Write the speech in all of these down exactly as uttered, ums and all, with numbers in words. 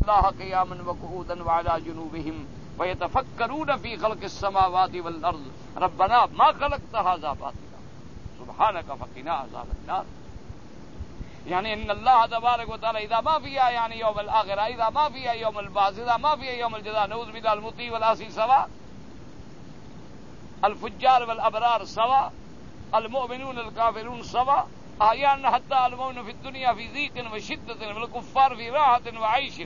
الله قياما وقعودا وعلى جنوبهم ويتفكرون في خلق السماوات والأرض ربنا ما خلقت هذا باطلا سبحانك فقنا عذاب النار. يعني ان الله تبارك وتعالى اذا ما فيها يعني يوم الاخره، اذا ما فيها يوم البعث، اذا ما فيها يوم الجزاء، نعوذ بالله، المطيع والعاصي سواء، الفجار والابرار سواء، المؤمنون الكافرون سواء، احيانا حتى المؤمن في الدنيا في ضيق وشده والكفار في راحه وعيش.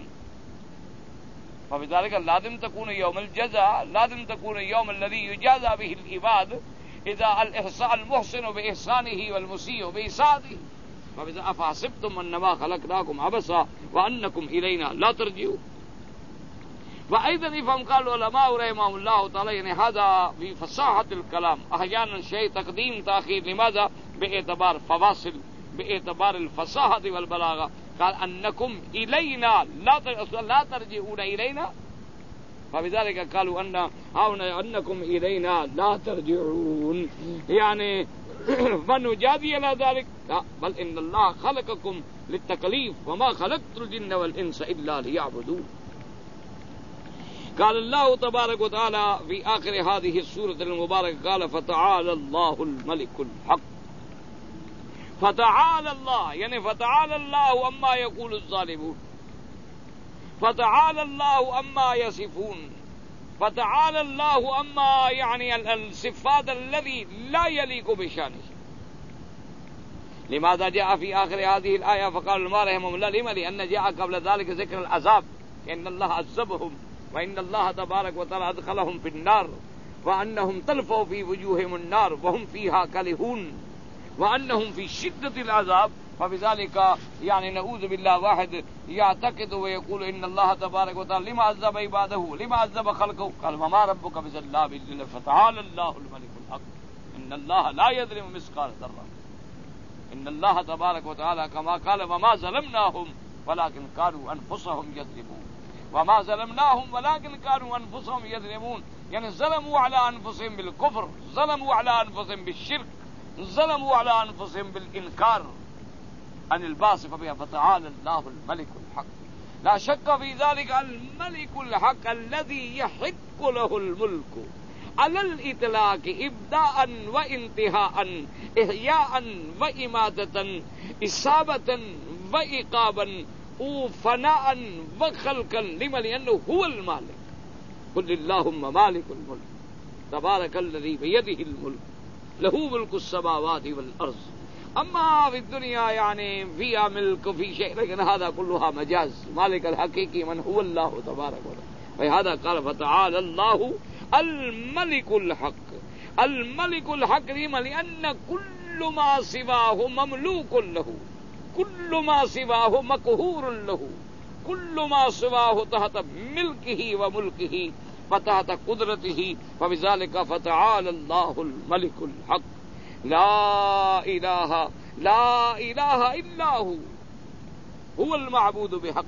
فبذلك لازم تكون يوم الجزاء، لازم تكون اليوم الذي يجازى به العباد اذا الاحسان المحسن باحسانه والمسيء باساءته. فبذا افحسبتم انما خلقناكم عبثا وانكم الينا لا ترجعون. وايضا يفهم قال العلماء رحمهم الله تعالى يعني هذا بفصاحه الكلام، احيانا شيء تقديم تاخير، لماذا؟ باعتبار فواصل، باعتبار الفصاحه والبلاغه. قال انكم الينا لا لا ترجعون الينا، فبذلك قالوا ان انكم الينا لا ترجعون يعني فنجازي على ذلك. لا، بل ان الله خلقكم للتكليف وما خلقت الجن والانس الا ليعبدون. قال الله تبارك وتعالى في آخر هذه السورة المباركة قال فتعالى الله الملك الحق. فتعالى الله يعني فتعالى الله أما يقول الظالمون، فتعالى الله أما يصفون، فتعالى الله أما يعني الصفات الذي لا يليق بشانه. لماذا جاء في آخر هذه الآية فقال العلماء رحمهم الله لما؟ لأن جاء قبل ذلك ذكر العذاب، إن الله عذبهم وإن الله تبارك وتعالى أدخلهم في النار وأنهم تلفوا في وجوههم النار وهم فيها كالهون وأنهم في شدة العذاب. فبذلك يعني نعوذ بالله واحد يعتقد ويقول إن الله تبارك وتعالى لما عذب عباده، لما عذب خلقه؟ قال وما ربك بظلام للعبيد فتعالى الله الملك الحق إن الله لا يظلم مثقال ذرة. إن الله تبارك وتعالى كما قال وما ظلمناهم ولكن كانوا أنفسهم يظلمون، وما ظلمناهم ولكن كانوا أنفسهم يظلمون. يعني ظلموا على أنفسهم بالكفر، ظلموا على أنفسهم بالشرك، ظلموا على أنفسهم بالإنكار عن البعث. فبها فتعالى الله الملك الحق. لا شك في ذلك الملك الحق الذي يحق له الملك على الإطلاق إبداء وانتهاء، إحياء وإماتة، إصابة وإقابا، وفناء وخلقا. لما؟ لأنه هو المالك. قل اللهم مالك الملك تبارك الذي بيده الملك له ملك السماوات والأرض. أما في الدنيا يعني فيها ملك في شيء، لكن هذا كلها مجاز. مالك الحقيقي من هو الله تبارك وتعالى. فهذا قال فتعالى الله الملك الحق. الملك الحق لما؟ لأن كل ما سواه مملوك له، كل ما سواه مقهور له، كل ما سواه تحت ملكه وملكه وتحت قدرته. فبذلك فتعالى الله الملك الحق لا إله لا إله إلا هو، هو المعبود بحق،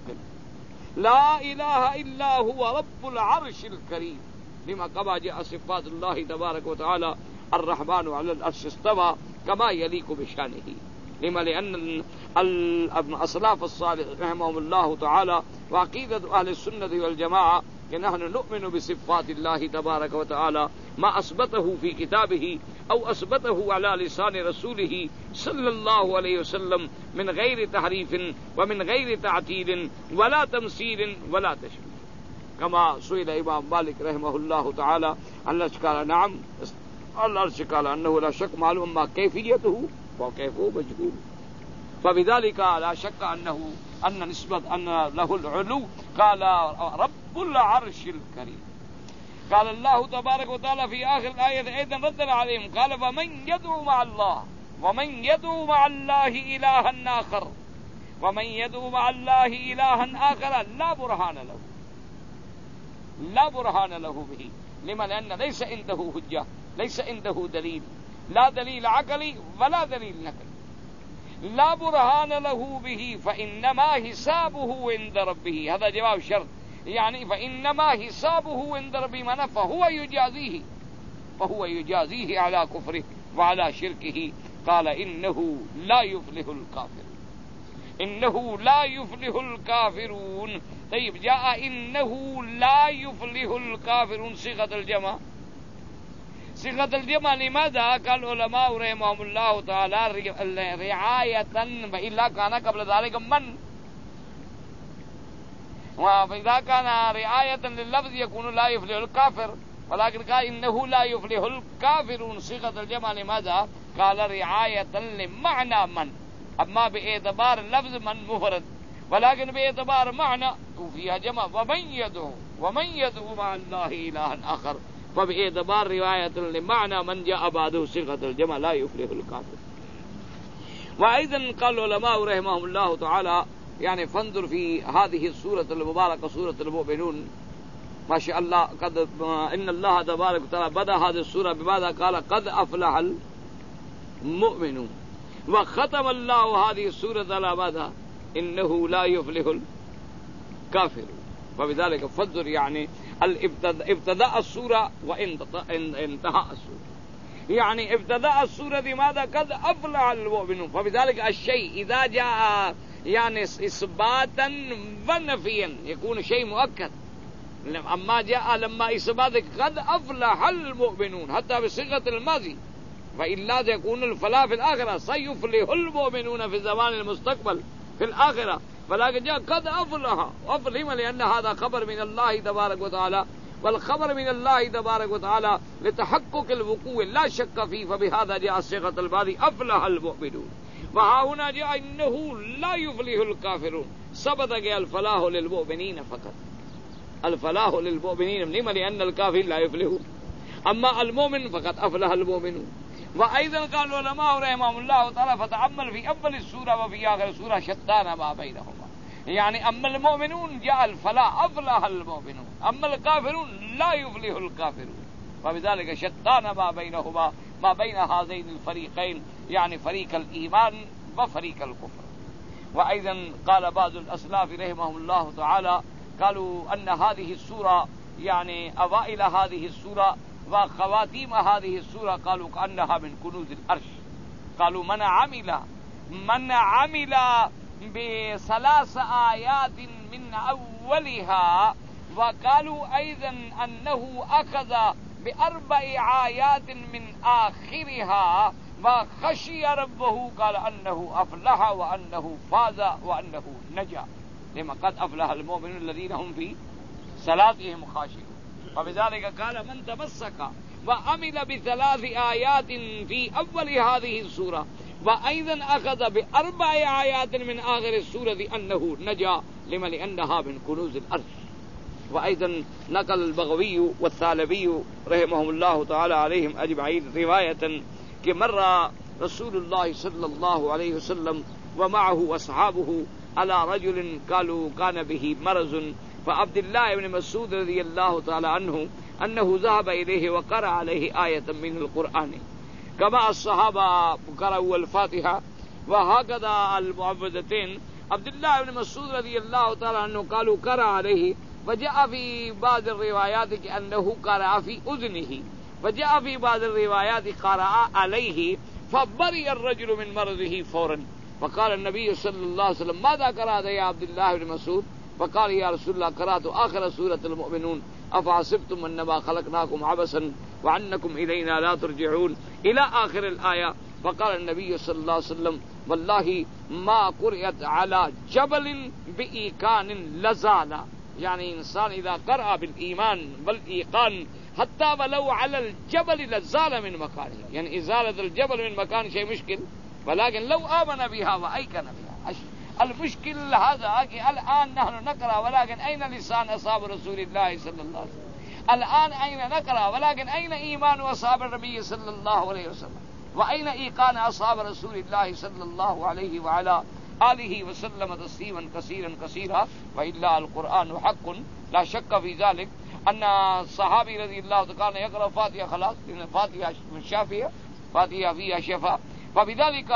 لا إله إلا هو رب العرش الكريم. لما كما جاء صفات الله تبارك وتعالى الرحمن على العرش استوى كما يليق بشانه. لما؟ لأن الأسلاف الصالح رحمهم الله تعالى وعقيدة أهل السنة والجماعة نحن نؤمن بصفات الله تبارك وتعالى ما أثبته في كتابه أو أثبته على لسان رسوله صلى الله عليه وسلم من غير تحريف ومن غير تعطيل ولا تمثيل ولا تشبيه. كما سئل إمام مالك رحمه الله تعالى الله قال نعم الله قال أنه لا شك معلوم ما كيفيته وكيفه مجهول. فبذلك لا شك أنه أن نسبة أن له العلو. قال رب العرش الكريم. قال الله تبارك وتعالى في آخر الآية أيضا رد عليهم قال ومن يدعو مع الله ومن يدعو مع الله إلها آخر ومن يدعو مع الله إلها آخر لا برهان له لا برهان له به. لما؟ لأن ليس عنده حجة، ليس عنده دليل، لا دليل عقلي ولا دليل نقلي، لا برهان له به فإنما حسابه عند ربه. هذا جواب شرط، يعني فإنما حسابه عند ربه معناه فهو يجازيه فهو يجازيه على كفره وعلى شركه. قال إنه لا يفلح الكافر انه لا يفلح الكافرون. طيب جاء انه لا يفلح الكافرون صيغة الجمع. صيغة الجمع لماذا؟ قال العلماء رحمهم الله تعالى رعاية، وإلا كان قبل ذلك من، وإذا كان رعاية لللفظ يكون لا يفلح الكافر، ولكن قال إنه لا يفلح الكافرون صيغة الجمع لماذا؟ قال رعاية لمعنى من، أما باعتبار اللفظ من مفرد، ولكن باعتبار معنى وفيها جمع. ومن يدعو ومن يدعو مع الله إلها آخر، فباعتبار رواية لمعنى من جاء بعده صيغة الجمع لا يفلح الكافر. وأيضا قال العلماء رحمهم الله تعالى يعني فانظر في هذه السورة المباركة سورة المؤمنون، ما شاء الله، قد إن الله تبارك وتعالى بدأ هذه السورة بماذا؟ قال قد أفلح المؤمنون، وختم الله هذه السورة على ماذا؟ إنه لا يفلح الكافر. فبذلك فانظر يعني ابتدأ السورة وانتهى السورة، يعني ابتدأ السورة بماذا؟ قد أفلح المؤمنون. فبذلك الشيء إذا جاء يعني إثباتا ونفيا يكون شيء مؤكد، أما جاء لما إثبات قد أفلح المؤمنون حتى بصيغة الماضي، فإلا يكون الفلاح في الآخرة، سيفلح المؤمنون في الزمان المستقبل في الآخرة، ولكن جاء قد أفلح أفلح لأن هذا خبر من الله تبارك وتعالى، والخبر من الله تبارك وتعالى لتحقق الوقوع لا شك فيه، فبهذا جاء صيغة الماضي أفلح المؤمنون. وها هنا جاء إنه لا يفلح الكافرون، ثبت الفلاح للمؤمنين فقط، الفلاح للمؤمنين، لما؟ لأن الكافر لا يفلح، أما المؤمن فقد أفلح المؤمنون. وأيضا قال العلماء رحمهم الله تعالى فتأمل في أول السورة وفي آخر السورة شتان ما بينهما، يعني أما المؤمنون جاء الفلاح أفلح المؤمنون، أما الكافرون لا يفلح الكافرون، وبذلك شتان ما بينهما، ما بين هذين الفريقين، يعني فريق الإيمان وفريق الكفر. وأيضا قال بعض الأسلاف رحمهم الله تعالى قالوا أن هذه السورة يعني أوائل هذه السورة وخواتيم هذه السورة قالوا كأنها من كنوز العرش. قالوا من عمل من عمل بثلاث آيات من أولها، وقالوا أيضا أنه أخذ بأربع آيات من آخرها وخشي ربه، قال أنه أفلح وأنه فاز وأنه نجا، لما قد أفلح المؤمنون الذين هم في صلاتهم خاشعون. وبذلك قال من تمسك وعمل بثلاث آيات في أول هذه السورة وأيضا أخذ بأربع آيات من آخر السورة أنه نجا، لما؟ لأنها من كنوز الأرض. وأيضا نقل البغوي والثعلبي رحمهم الله تعالى عليهم أجمعين رواية کہ مر رسول الله صلى الله عليه وسلم ومعه أصحابه على رجل قالوا كان به مرض، فعبد الله بن مسعود رضي الله تعالى عنه أنه ذهب إليه وقرأ عليه آية من القرآن كما الصحابة قرأوا الفاتحة، وهكذا المعوذتين. عبد الله بن مسعود رضي الله تعالى عنه قالوا قرأ عليه، وجاء في بعض الروايات كأنه قرأ في أذنه، وجاء في بعض الروايات قرأ عليه، فبرئ الرجل من مرضه فورا. فقال النبي صلى الله عليه وسلم ماذا قرأت يا عبد الله بن مسعود؟ فقال يا رسول الله قرأت آخر سورة المؤمنون أفحسبتم أنما خلقناكم عبثا وأنكم إلينا لا ترجعون إلى آخر الآية. فقال النبي صلى الله عليه وسلم والله ما قرأت على جبل بإيقان لزال، يعني إنسان إذا قرأ بالإيمان والإيقان حتى ولو على الجبل لزال من مكانه، يعني إزالة الجبل من مكان شيء مشكل، ولكن لو آمن بها وأيقن بها. المشكل هذا کہ الآن نحن نقرأ ولكن أين لسان أصحاب رسول الله صلى الله عليه وسلم؟ الآن أين نقرأ ولكن أين إيمان أصحاب النبي صلى الله عليه وسلم؟ وأين إيقان أصحاب رسول الله صلى الله عليه وعلى آله وسلم تسليما كثيرا كثيرا؟ وإلا القرآن حق لا شك في ذلك أن الصحابي رضي الله تعالى يقرأ فاتحة خلاص، لأن فاتحة شافية، فاتحة فيها شفاء. فبذلك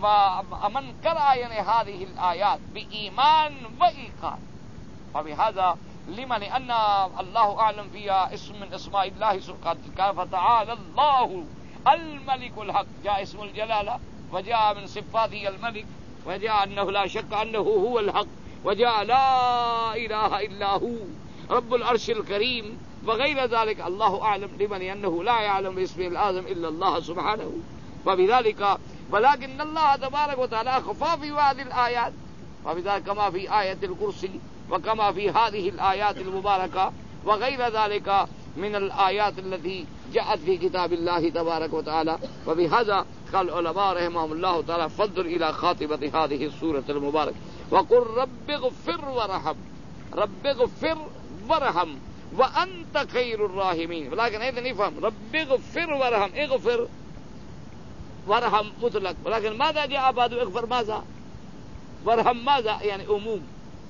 ومن قرأ يعني هذه الآيات بإيمان وإيقان، فبهذا لما؟ لأن الله أعلم فيها اسم من اسماء الله سبحانه، فتعالى الله الملك الحق، جاء اسم الجلالة وجاء من صفاته الملك، وجاء أنه لا شك أنه هو الحق وجاء لا إله إلا هو رب العرش الكريم وغير ذلك. الله أعلم لمن أنه لا يعلم باسمه الأعظم إلا الله سبحانه. وبذلك ولكن الله تبارك وتعالى خفى في هذه الآيات، وبذلك كما في آية الكرسي وكما في هذه الآيات المباركة وغير ذلك من الآيات التي جاءت في كتاب الله تبارك وتعالى. وبهذا قال العلماء رحمهم الله تعالى فانظر إلى خاتمة هذه السورة المباركة وقل رب اغفر وارحم، رب اغفر وارحم وأنت خير الراحمين. ولكن أيضا يفهم رب اغفر وارحم، اغفر وارحم مطلق، ولكن ماذا جاء بعد اغفر ماذا؟ وارحم ماذا؟ يعني عموم.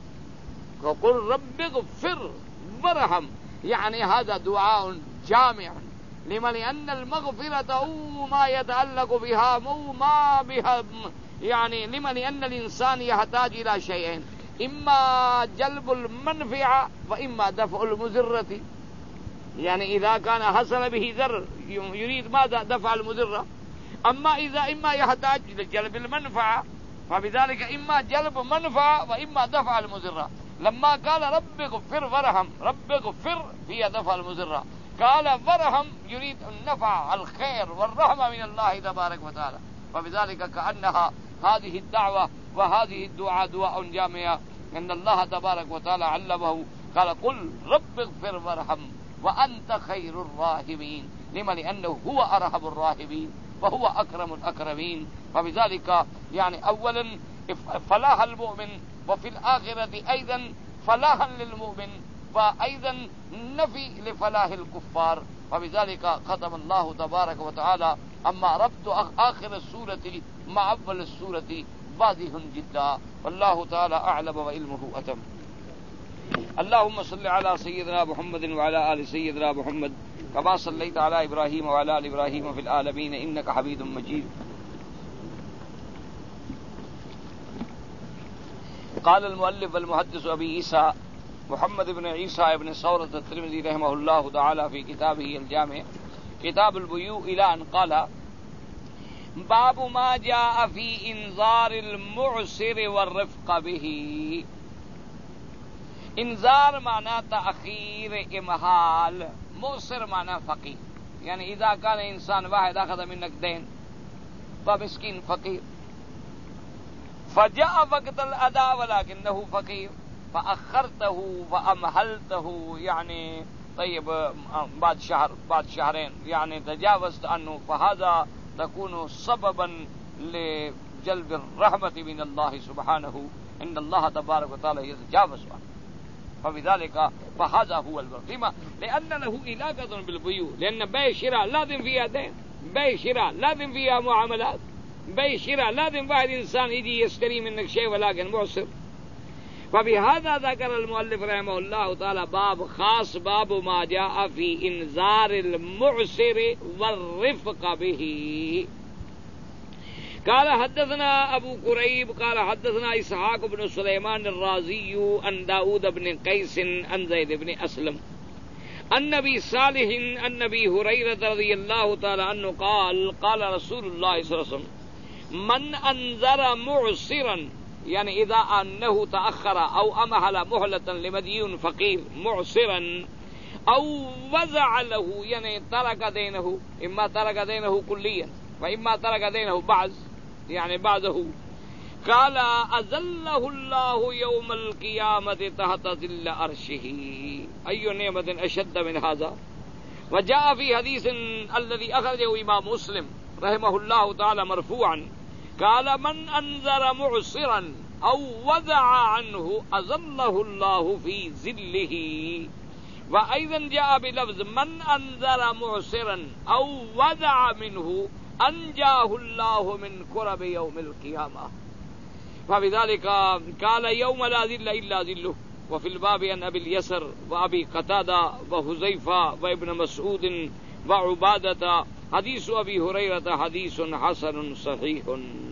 وقل رب اغفر وارحم يعني هذا دعاء جامع لمن لأن المغفرة أو ما يتعلق بها أو ما بها، يعني لمن لأن الإنسان يحتاج إلى شيئين، إما جلب المنفعة وإما دفع المضرة. يعني إذا كان حصل به ضرر يريد ماذا؟ دفع المضرة. أما إذا إما يحتاج لجلب المنفعة فبذلك إما جلب منفعة وإما دفع المضرة. لما قال رب اغفر وارحم، رب اغفر هي دفع المضرة، قال وارحم يريد النفع الخير والرحمة من الله تبارك وتعالى. وبذلك كأنها هذه الدعوة وهذه الدعاء دعاء جامع أن الله تبارك وتعالى علمه قال قل رب اغفر وارحم وأنت خير الراحمين، لما لأنه هو أرحم الراحمين وهو أكرم الأكرمين. وبذلك يعني أولا فلاح المؤمن وفي الآخرة أيضا فلاحا للمؤمن وأيضا نفي لفلاح الكفار. وبذلك ختم الله تبارك وتعالى. أما ربط آخر السورة مع أول السورة واضح جدا، والله تعالى أعلم وعلمه أتم. اللهم صل على سيدنا محمد وعلى آل سيدنا محمد كما صليت على إبراهيم وعلى آل إبراهيم في العالمين إنك حميد مجيد. قال المؤلف والمحدث أبي عيسى محمد بن عيسى بن ثورة الترمذي رحمه الله تعالى في كتابه الجامع كتاب البيوع إلى أن قال باب ما جاء في انذار المعسر والرفق به. انذار معنى تأخير امهال، معسر معنى فقير. يعني إذا كان إنسان واحد أخذ منك دين فمسكين فقير فجاء وقت الأداء ولكنه فقير فأخرته وأمهلته، يعني طيب بعد شهر بعد شهرين يعني تجاوزت عنه، فهذا تكون سببا لجلب الرحمة من الله سبحانه، إن الله تبارك وتعالى يتجاوز عنه. فبذلك فهذا هو البر، لأن له علاقة بالبيوع، لأن بيع شراء لازم فيها دين، بيع شراء لازم فيها معاملات، بيع شراء لازم واحد إنسان يجي يشتري منك شيء ولكن معسر. فبهذا ذكر المؤلف رحمه الله تعالى باب خاص، باب ما جاء في انذار المعسر والرفق به. قال حدثنا أبو كريب قال حدثنا إسحاق بن سليمان الرازي عن داود بن قيس عن زيد بن أسلم عن أبي صالح عن أبي هريرة رضي الله تعالى عنه قال قال رسول الله صلى الله عليه وسلم من أنذر معسرا، يعني إذا أنه تأخر أو أمهل مهلة لمديون فقير معسرا أو وزع له، يعني ترك دينه، إما ترك دينه كليا وإما ترك دينه بعض، يعني بعده، قال أذله الله يوم القيامة تحت ظل عرشه. أي نعمة أشد من هذا؟ وجاء في حديث الذي أخرجه إمام مسلم رحمه الله تعالى مرفوعا قال من أنذر معسرا أو وزع عنه أظله الله في ظله. وأيضا جاء بلفظ من أنذر معسرا أو وزع منه أنجاه الله من كرب يوم القيامة. فبذلك قال يوم لا ذل إلا ذله. وفي الباب عن أبي اليسر وأبي قتادة وحذيفة وابن مسعود وعبادة حديث أبي هريرة حديث حسن صحيح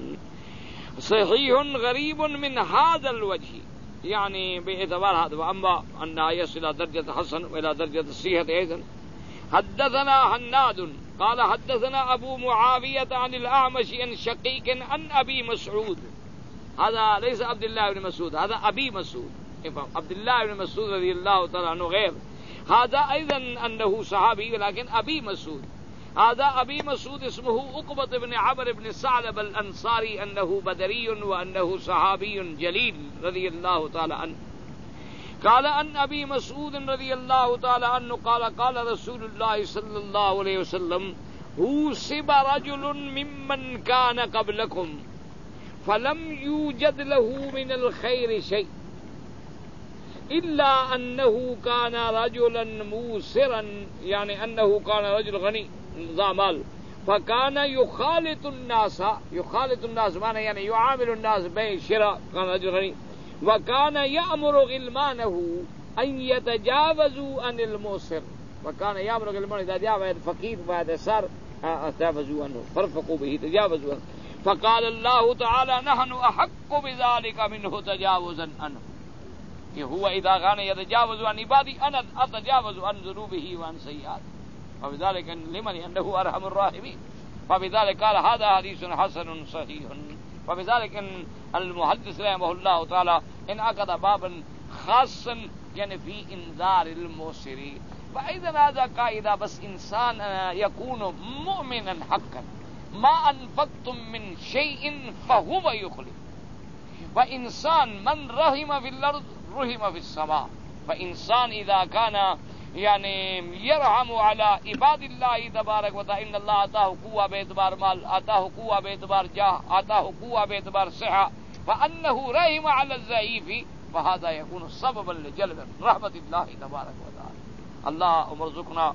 صحيح غريب من هذا الوجه، يعني باعتبار هذا. وأما أنها يصل درجة حسن وإلى درجة الصحيح أيضا. حدثنا حناد قال حدثنا أبو معاوية عن الأعمش عن شقيق عن أبي مسعود هذا ليس عبد الله بن مسعود، هذا أبي مسعود. عبد الله بن مسعود رضي الله تعالى عنه غير، هذا أيضا أنه صحابي ولكن أبي مسعود. هذا أبي مسعود اسمه عقبة بن عمرو بن ثعلبة الأنصاري، أنه بدري وأنه صحابي جليل رضي الله تعالى عنه. قال عن أبي مسعود رضي الله تعالى عنه قال قال رسول الله صلى الله عليه وسلم: حوسب رجل ممن كان قبلكم فلم يوجد له من الخير شيء إلا أنه كان رجلا موسرا، يعني أنه كان رجل غني ذا مال، فكان يخالط الناس، يخالط الناس معنى يعني يعامل الناس بيع شراء، كان رجل غني، وكان يأمر غلمانه أن يتجاوزوا عن الموسر، وكان يأمر غلمانه إذا جاء الفقير بعد سار تجاوزوا عنه، فرفقوا به، تجاوزوا عنه. فقال الله تعالى: نحن أحق بذلك منه تجاوزا عنه. هو إذا كان يتجاوز عن عبادي أنا أتجاوز عن ذنوبه وعن سيئاته، وبذلك لمن أنه أرحم الراحمين. فبذلك قال هذا حديث حسن صحيح. وبذلك المحدث رحمه الله تعالى انعقد بابا خاصا يعني في انذار الموسرين. فإذا هذا قاعدة، بس إنسان يكون مؤمنا حقا، ما أنفقتم من شيء فهو يخلف. فإنسان من رحم في الأرض رحم في السماء. فإنسان إذا كان يعني يرحم على عباد الله تبارك وتعالى، إن الله آتاه قوة باعتبار مال، آتاه قوة باعتبار جاه، آتاه قوة باعتبار صحة، فأنه رحم على الضعيف، فهذا يكون سببا لجلب رحمة الله تبارك وتعالى. اللهم ارزقنا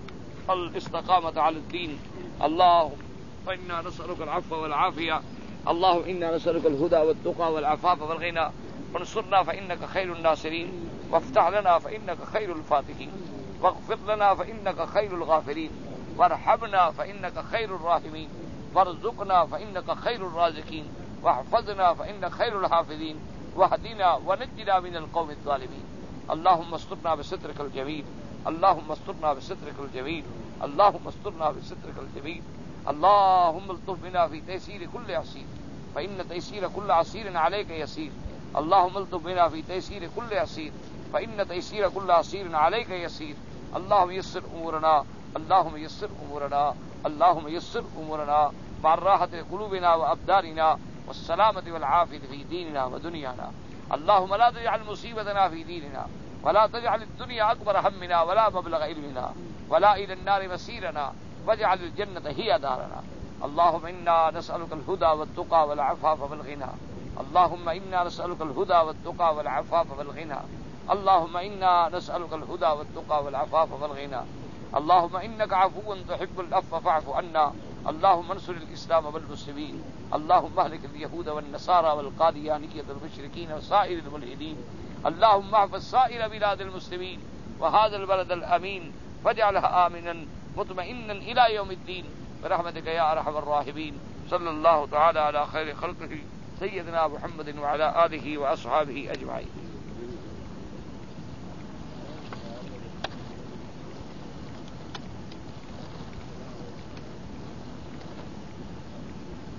الاستقامة على الدين. اللهم إنا نسألك العفو والعافية. اللهم إنا نسألك الهدى والتقى والعفاف والغنى. وانصرنا فإنك خير الناصرين، وافتح لنا فإنك خير الفاتحين، واغفر لنا فإنك خير الغافرين، وارحمنا فإنك خير الراحمين، وارزقنا فإنك خير الرازقين، واحفظنا فإنك خير الحافظين، واهدنا ونجنا من القوم الظالمين. اللهم استرنا بسترك الجميل، اللهم استرنا بسترك الجميل، اللهم استرنا بسترك الجميل. اللهم الطف بنا في تيسير كل عسير، فإن تيسير كل عسير عليك يسير. اللهم الطف بنا في تيسير كل عسير، فإن تيسير كل عسير عليك يسير. اللهم يسر أمورنا، اللهم يسر أمورنا، اللهم يسر أمورنا مع راحة قلوبنا وأبداننا والسلامة والعافية في ديننا ودنيانا. اللهم لا تجعل مصيبتنا في ديننا، ولا تجعل الدنيا أكبر همنا ولا مبلغ علمنا ولا إلى النار مسيرنا، واجعل الجنة هي دارنا. اللهم إنا نسألك الهدى والتقى والعفاف والغنى. اللهم إنا نسألك الهدى والتقى والعفاف والغنى. اللهم إنا نسألك الهدى والتقى والعفاف والغنى. اللهم إنك عفو تحب العفو فاعف عنا. اللهم انصر الإسلام والمسلمين. اللهم اهلك اليهود والنصارى والقاديانية والمشركين وسائر الملحدين. اللهم احفظ سائر بلاد المسلمين وهذا البلد الأمين، واجعلها آمنا مطمئنا إلى يوم الدين برحمتك يا أرحم الراحمين. صلى الله تعالى على خير خلقه سيدنا محمد وعلى آله وأصحابه أجمعين.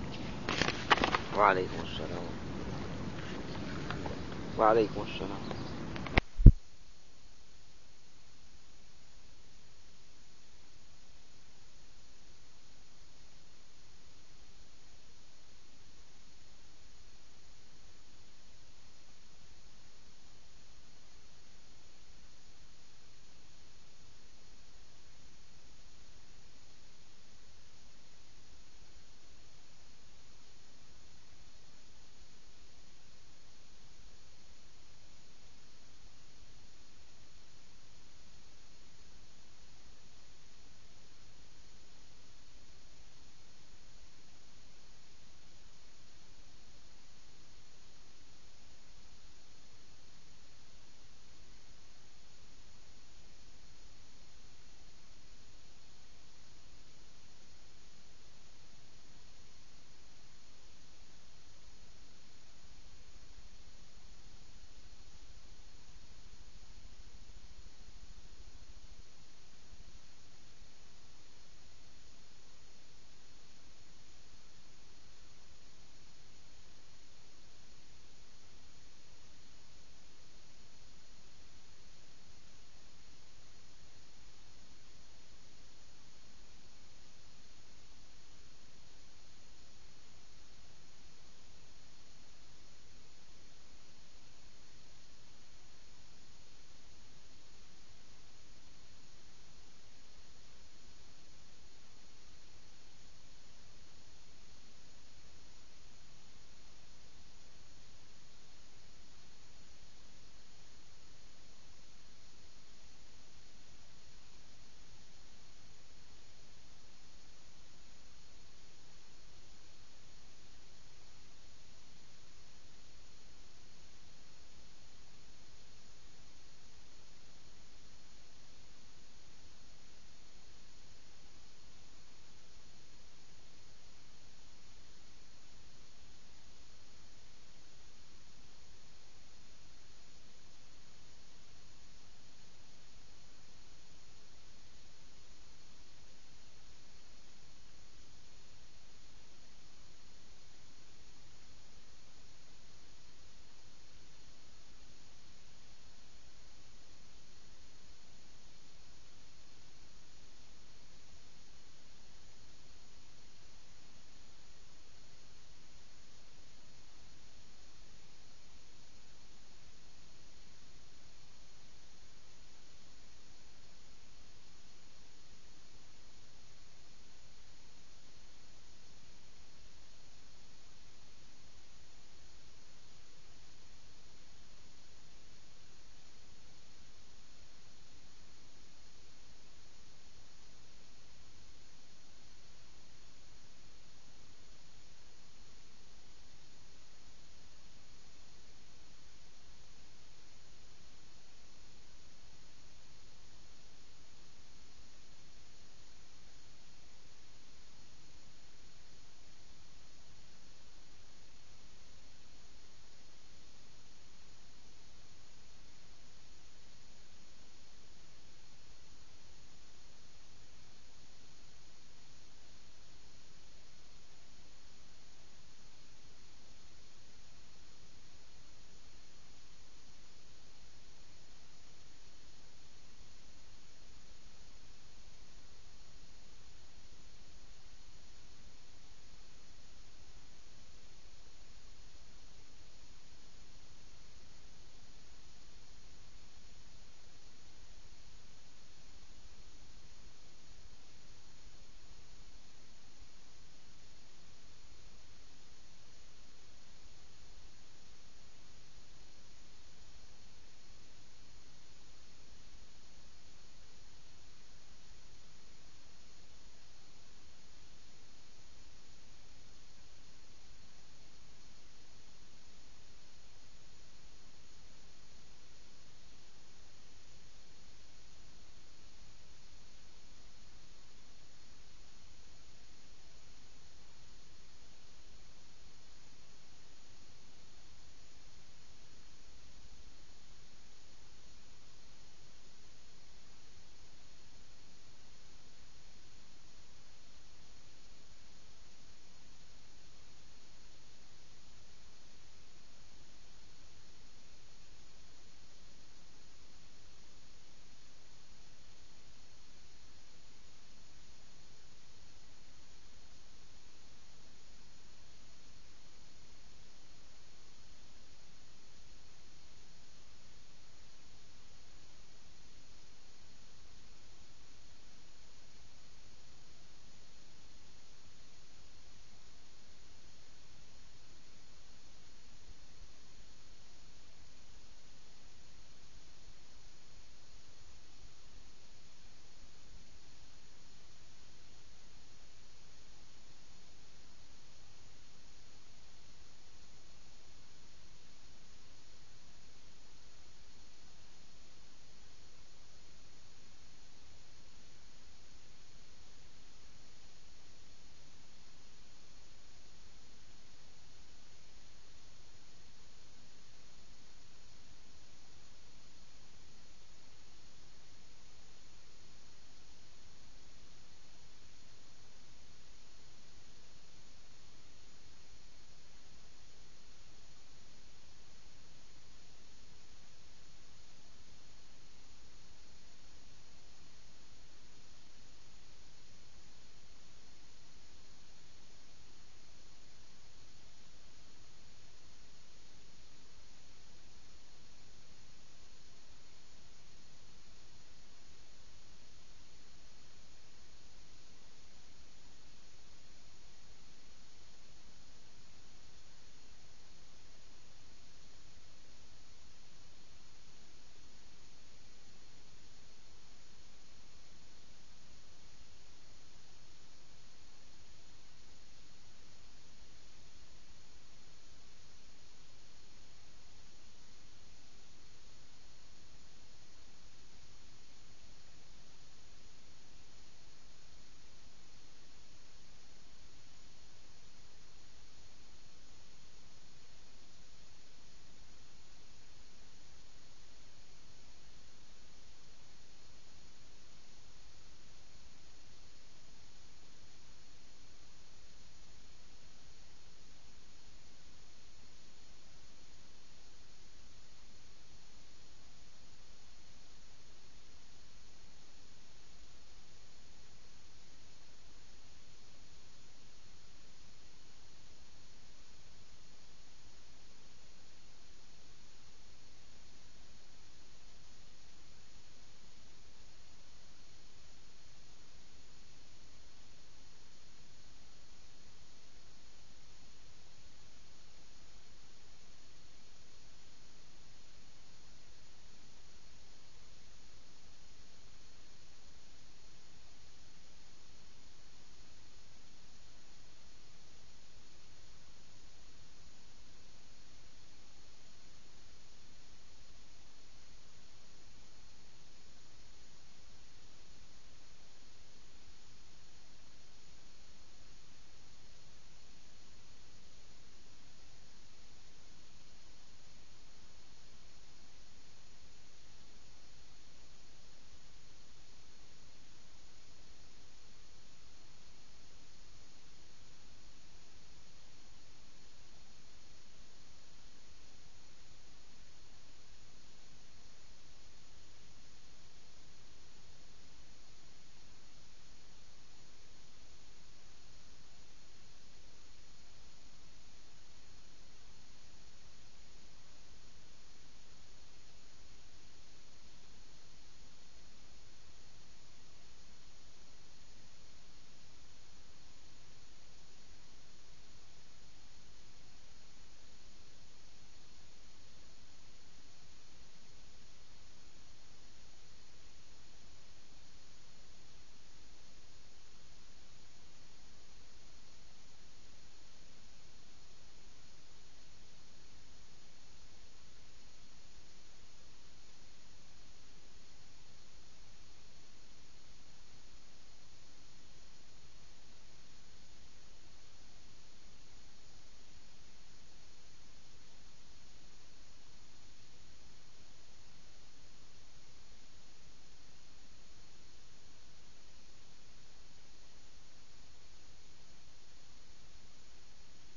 وعليكم السلام. وعليكم السلام.